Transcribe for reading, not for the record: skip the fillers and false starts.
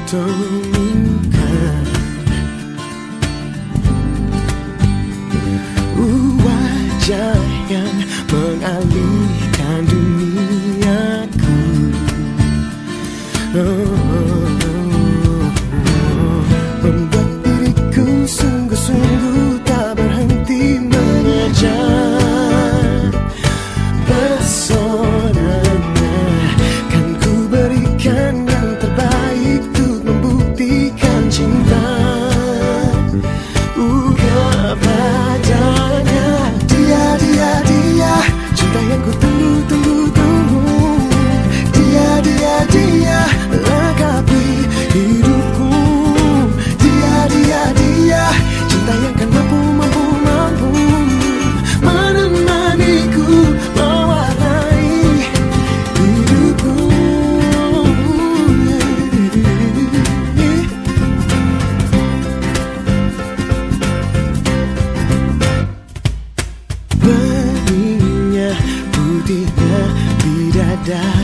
temukan. Wajah yang mengalihkan duniaku. Membuat diriku sungguh-sungguh tak berhenti mengejar pesonanya. Kan ku berikan yang terbaik untuk membuktikan cinta kepadanya. Dia, cinta yang ku tunggu. Dia lengkapi hidupku. Dia, cinta yang kan mampu menemaniku, mewarnai hidupku. Beningnya, putihnya bidadari.